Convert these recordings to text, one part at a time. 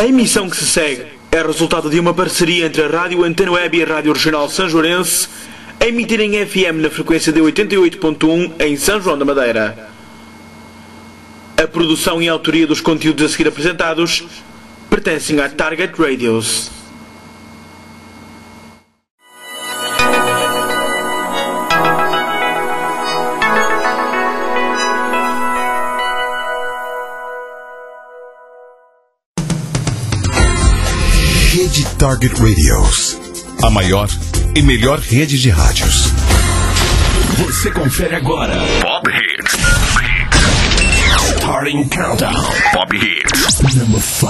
A emissão que se segue é resultado de uma parceria entre a Rádio Antena Web e a Rádio Regional Sanjoarense, a emitir em FM na frequência de 88.1 em São João da Madeira. A produção e a autoria dos conteúdos a seguir apresentados pertencem à Target Radios. Rede Target Radios, a maior e melhor rede de rádios. Você confere agora Pop Hits. Starting Countdown. Pop Hits. Number 5.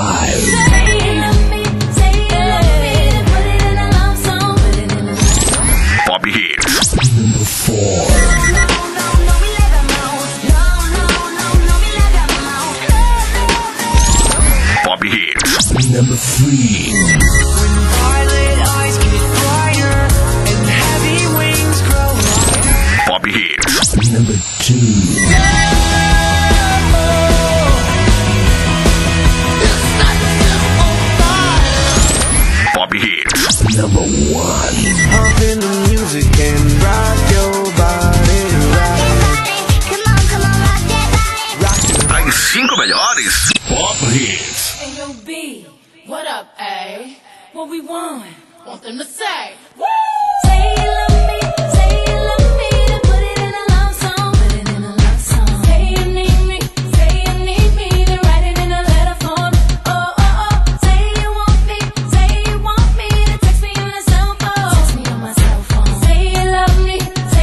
Pop Hits. Number 4. Pop Hits. Number 3. Pop Hits. Number 2. Pop Hits. Number 1. Pump in the music and rock your body right. As 5 melhores Pop Hits. Hey yo B, what up A? What we want them to say. Woo! Say you love me, then put it in a love song. Say you need me, then write it in a letter form. Oh, say you want me, then text me on your cell phone. Text me on my cell phone. Say you love me,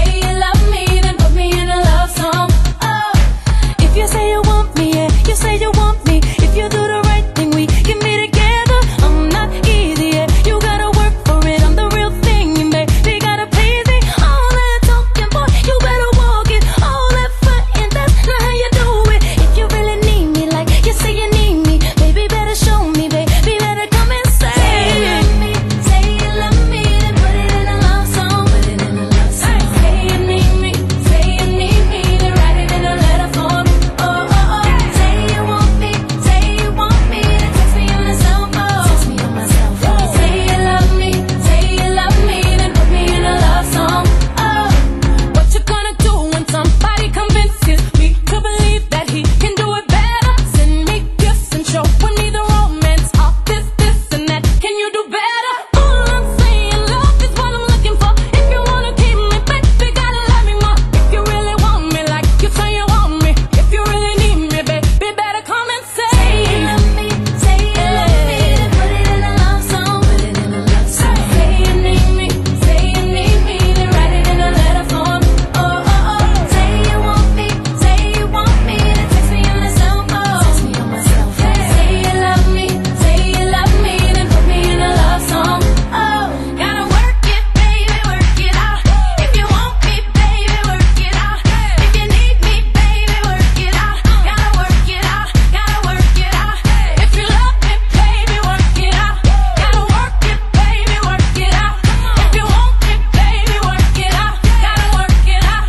then put me in a love song. Oh, if you say you want me, yeah, you say you want me. If you do the right thing, we can be together. I'm not easy, yeah, you gotta work for it. I'm the real thing, and baby gotta please me. All that talking, boy, you better walk it. All that frontin', that's not how you do it. If you really need me, like you say you need me, baby better show me, baby better come and say you love me, then put it in a love song. Say you need me, then write it in a letter form. Oh, say you want me, then text me on your cell phone. Say you love me, then put me in a love song. Oh, what you gonna do when somebody convinces me to believe that he can do it better? Send me gifts and show me the romance. All this and that. Can you do better? All I'm saying, love is what I'm looking for. If you wanna keep me, baby, gotta love me more. If you really want me like you say you want me, if you really need me, baby, better come and say you love me, then put it in a love song. Say you need me, then write it in a letter form. Oh, say you want me, then text me on your cell phone. Say you love me, then put me in a love song. Oh, gotta work it, baby, work it out. If you want me, baby, work it out. If you need me, baby, work it out. Gotta work it out, If you love me, baby, work it out. Gotta work it, baby, work it out. If you want me, baby, work it out. Gotta work it out,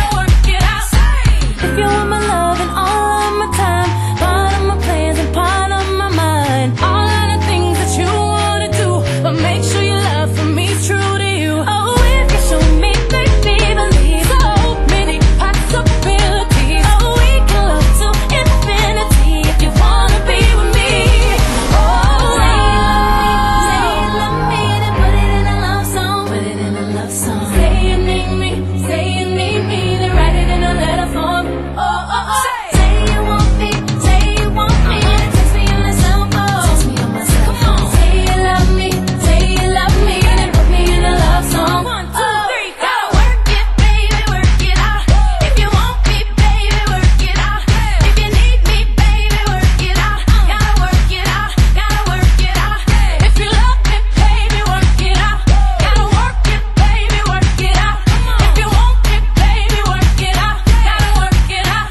If you want my love and all of my time, part of my plans and part of my mind, all of the things that you wanna do, but make sure your love for me's true to you. Oh, if you show me, baby, believe so many possibilities. Oh, we can love to infinity if you wanna be with me. Oh, say you love me, then put it in a love song. Say you need me, then write it in a letter form. Oh, say you want me, then text me on your cell phone. Come on, say you love me, then put me in a love song. 1, 2, 3, gotta work it, baby, work it out. If you want me, baby, work it out. If you need me, baby, work it out. Gotta work it out, If you love me, baby, work it out. Gotta work it, baby, work it out. If you want me, baby, work it out. Gotta work it out,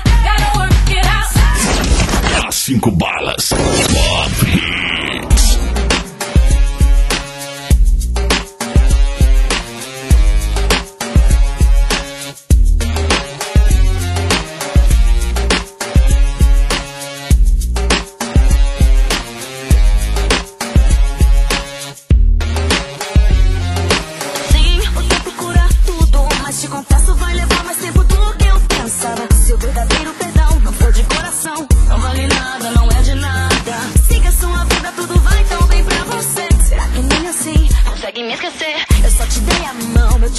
As 5 balas Pop Hits.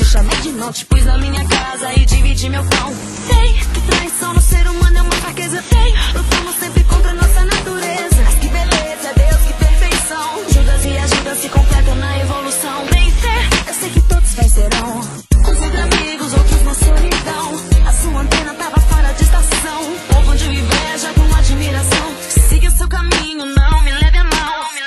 chamei de não, te pus na minha casa e dividi meu pão. Sei que traição no ser humano é uma fraqueza. Sei, lutamos sempre contra a nossa natureza. Mas que beleza, Deus, que perfeição. Judas e ajudas se completam na evolução. Vencer, eu sei que todos vencerão. Uns entre amigos, outros na solidão. A sua antena tava fora de estação. Povo de inveja com admiração. Siga seu caminho, não me leve a mão.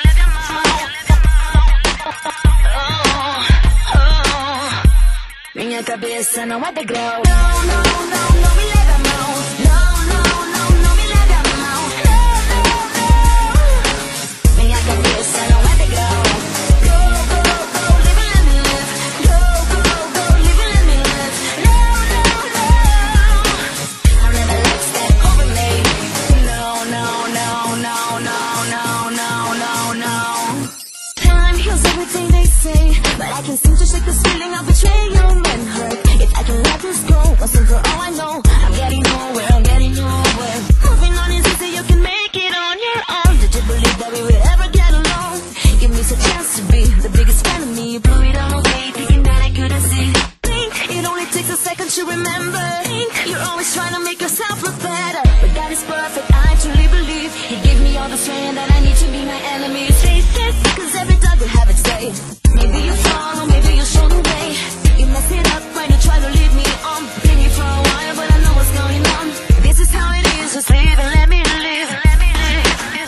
Minha cabeça não é degrau. Não, não, não, não me leve a mão. Não, não, não, não me leve a mão. Não, não, não. Minha cabeça não é degrau. Go, go, go, live and let me live. Go, go, go, live and let me live. No, no, no. I'll never let step over me. No, no, no, no, no, no, no, no, no. Time heals everything they say, but I can't seem to shake this feeling of betrayal and hurt. If I can let this go, once and for all I know, I'm getting nowhere, I'm getting nowhere. Moving on is easy, you can make it on your own. Did you believe that we would ever get along? Give me a chance to be the biggest fan of me. You blew it on away, thinking that I couldn't see. Think it only takes a second to remember. Think you're always trying to make yourself look better, but God is perfect, I truly believe. He gave me all the strength that I need to be my enemy. Face this, cause every dog will have its day. Maybe you follow, maybe you show the way. You mess it up when you try to lead me on. Been here for a while, but I know what's going on. This is how it is, just live and let me live. Let me live.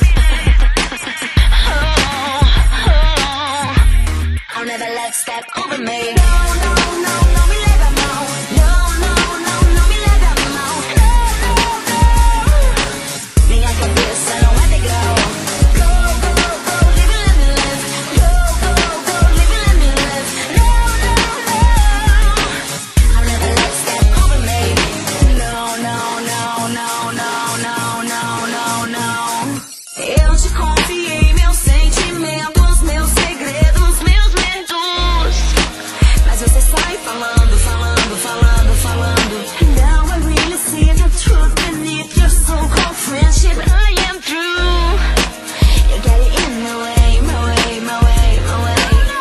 Oh, oh. I'll never let step over me. No, no, no, no me leve a mão. No, no, no, no me leve a mão. No, no, no. Minha cabeça não é degrau. Go, go, go, live and let me live. Go, go, go, live and let me live. No, no, no. I'll never let step over me. No, no, no, no, no, no, no, no, no. Eu te confiei meus sentimentos, meus segredos, meus medos. Mas você sai falando, falando, falando, falando. Now I really see the truth beneath your so-called friendship. I am through. You got it in my way, my way, my way, my way.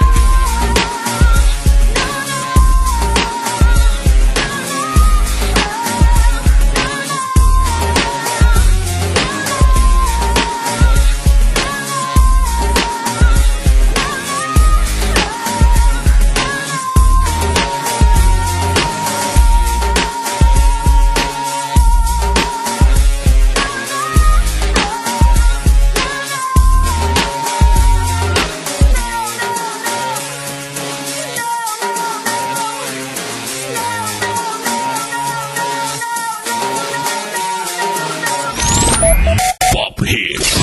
Pop Hits.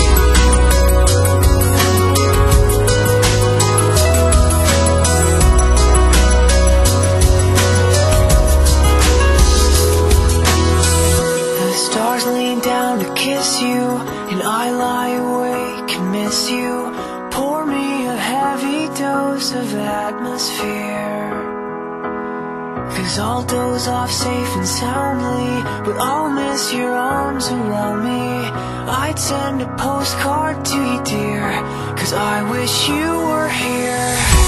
The stars lean down to kiss you, and I lie awake and miss you. Pour me a heavy dose of atmosphere, 'cause I'll doze off safe and soundly, but I'll miss your arms around me. I'd send a postcard to you, dear, 'cause I wish you were here.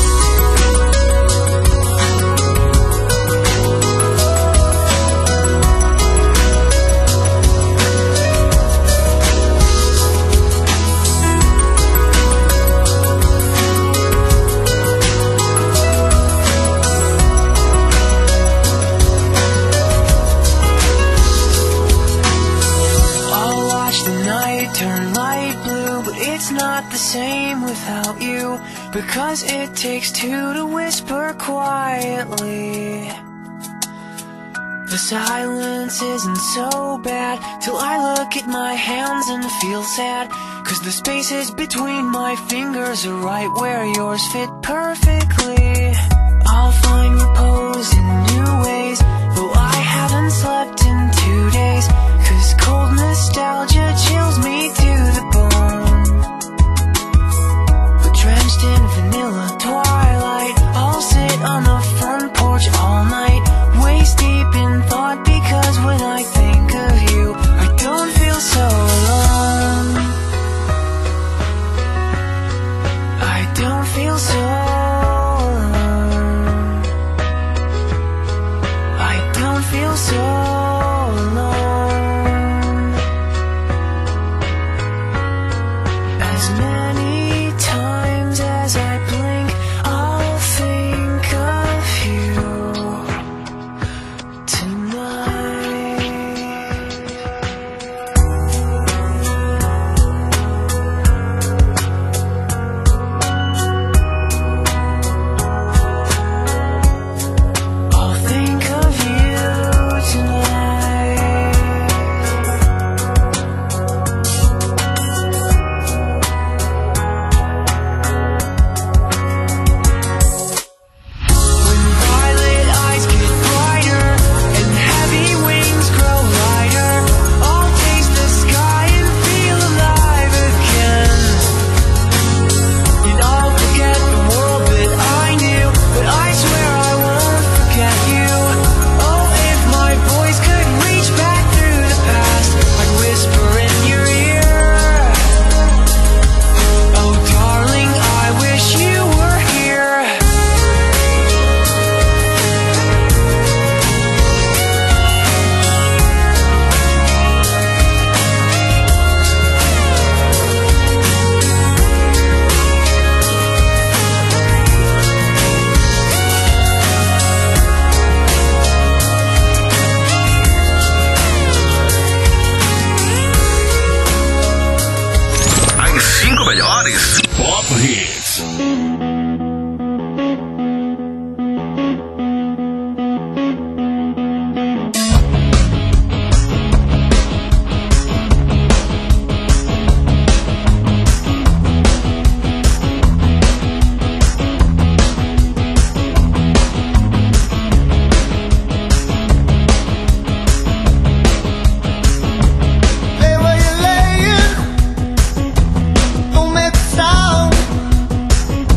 Turn light blue, but it's not the same without you, because it takes two to whisper quietly. The silence isn't so bad till I look at my hands and feel sad, 'cause the spaces between my fingers are right where yours fit perfectly. I'll find repose in new ways, though I haven't slept in 2 days, 'cause cold nostalgia chills me to the bone. But drenched in vanilla twilight, I'll sit on the front porch all night, waist deep in thought, because when I think of you, I don't feel so alone. I don't feel so alone. As many times as I blink, I'll think of you tonight. I'll think of you tonight. When violet eyes get brighter and heavy wings grow lighter, I'll taste the sky and feel alive again. And I'll forget the world that I knew, but I swear I won't forget you. Oh, if my voice could reach back through the past, I'd whisper in your ear. Oh, darling, I wish you were here. As 5 melhores Pop Hits. Hey, where you laying? Don't make a sound.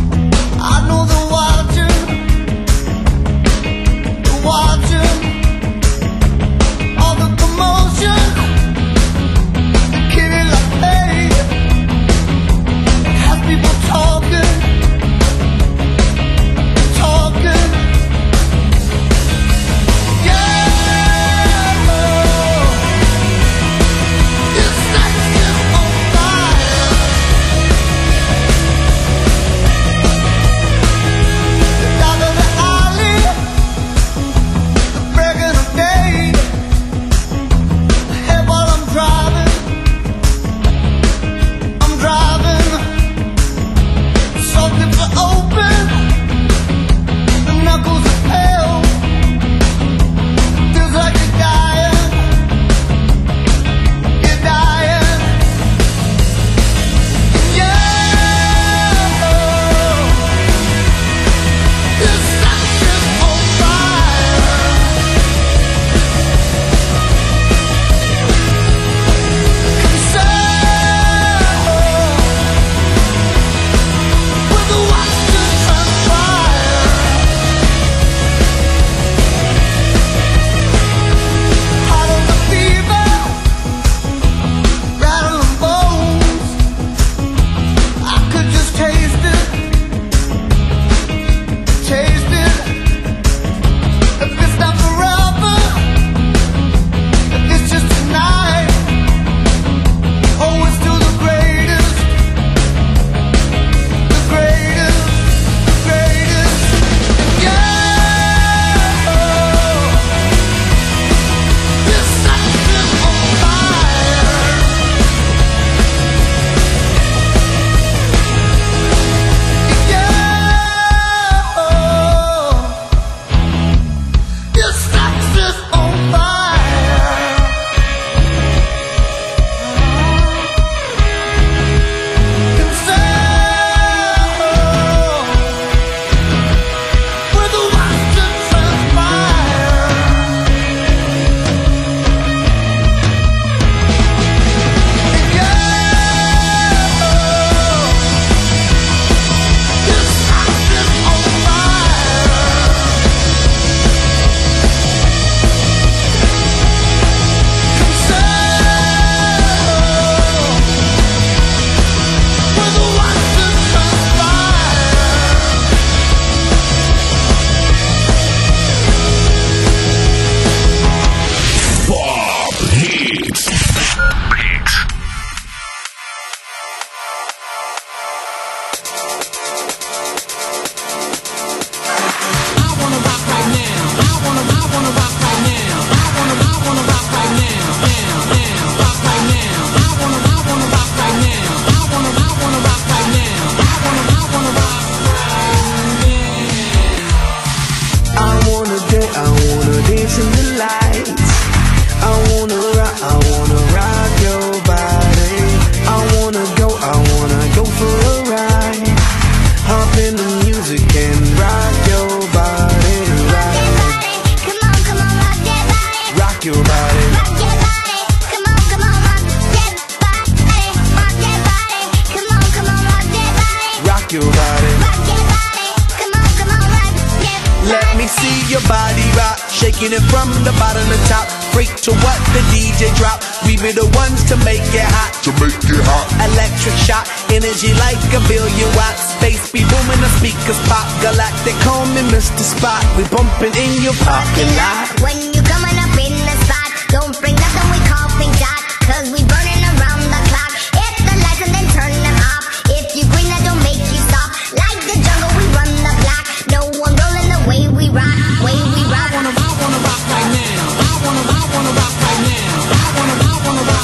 Shaking it from the bottom to top, freak to what the DJ drop. We be the ones to make it hot, electric shock, energy like a billion watts. Space be booming, the speakers pop. Galactic, call me Mr. Spot. We bumping in your parking lot. When you coming up in the spot, don't bring nothing we call pink dot, 'cause we burning around the clock. Hit the lights and then turn them off. If you green, that don't make you stop. Like the jungle, we run the block. No one rolling the way we rock, way we rock. I wanna rock right now. I wanna rock right now. I wanna rock right now.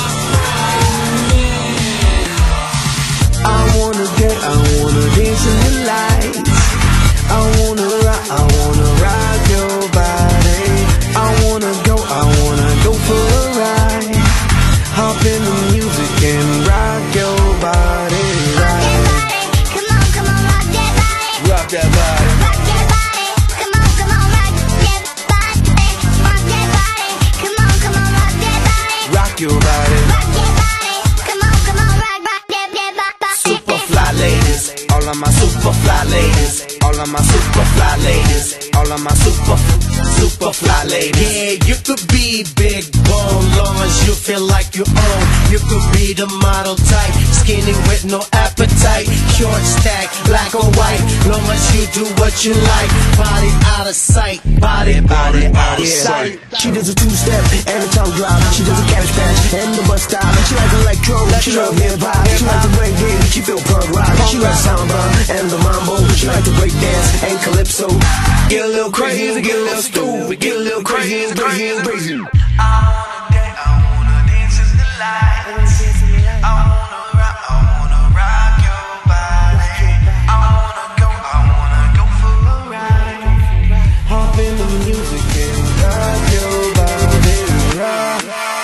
I wanna dance in the lights. I wanna rock your body. I wanna go for a ride. Hop in the music and rock your body. Rock that body, come on, rock that body. Rock that body. Rock that body, come on, rock that body. Rock that body, come on, rock that body. Rock your body. Rock that body, come on, rock that body. Super fly ladies, all of my super fly ladies, all of my super fly ladies, all of my super fly ladies. Yeah, you could be big bone, long as you feel like you own. You could be the model type, skinny with no appetite, short stack, black or white, long as you do what you like. Body out of sight, body out of sight. She does a two-step and a tongue drop. She does a cabbage patch and the bus stop. She likes electro, she loves hip-hop. She likes to break dance, she feel punk rock. She likes samba and the mambo. She likes to break dance and calypso. Get a little crazy, get a little stupid, get a little crazy and crazy and crazy. I wanna dance in the lights. I wanna rock your body. I wanna go for a ride. Hop in the music and rock your body. Rock.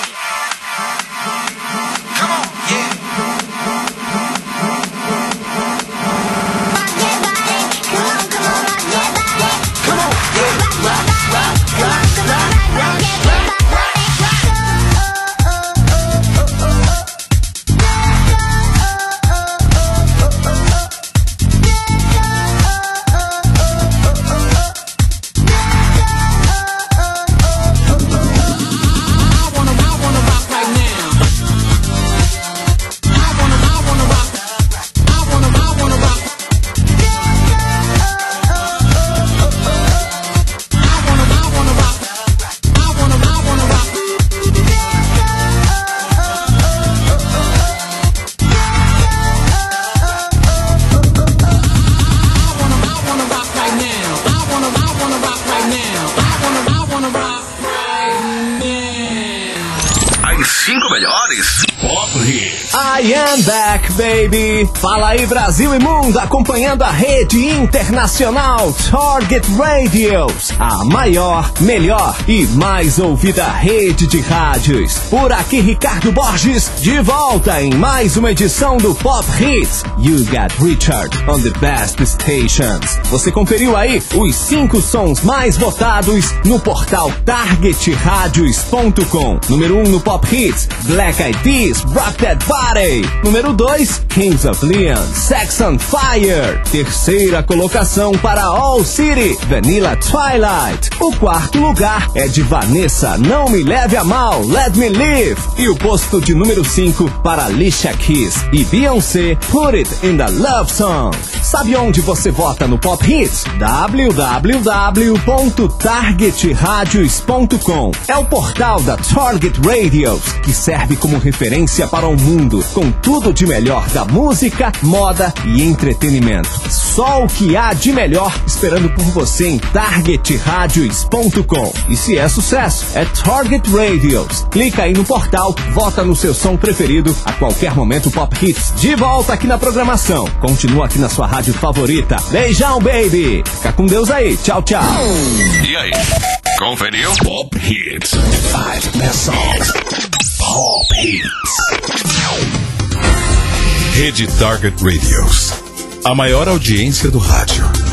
Come on, yeah. Rock that body, come on, rock that body. Come on, yeah. Rock that body, come on, rock that body. I am back, baby! Fala aí, Brasil e mundo, acompanhando a rede internacional Target Radios, a maior, melhor e mais ouvida rede de rádios. Por aqui, Ricardo Borges, de volta em mais uma edição do Pop Hits. You got Richard on the best stations. Você conferiu aí os 5 sons mais votados no portal targetradios.com. Número 1 no Pop Hits, Black Eyed Peas, Rock That Body. Número 2, Kings of Leon, Sex on Fire. Terceira colocação para All City, Vanilla Twilight. O quarto lugar é de Vanessa, Não Me Leve a Mal, Let Me Live. E o posto de número 5 para Alicia Keys e Beyoncé, Put It in the Love Song. Sabe onde você vota no Pop Hits? www.targetradios.com. É o portal da Target Radios, que serve como referência para o mundo mundo, com tudo de melhor da música, moda e entretenimento. Só o que há de melhor esperando por você em targetradios.com. E se é sucesso, é Target Radios. Clica aí no portal, vota no seu som preferido, a qualquer momento Pop Hits de volta aqui na programação. Continua aqui na sua rádio favorita. Beijão, baby! Fica com Deus aí. Tchau, tchau. E aí? Conferiu? Pop Hits. 5 best songs. Pop Hits. Rede Target Radios. A maior audiência do rádio.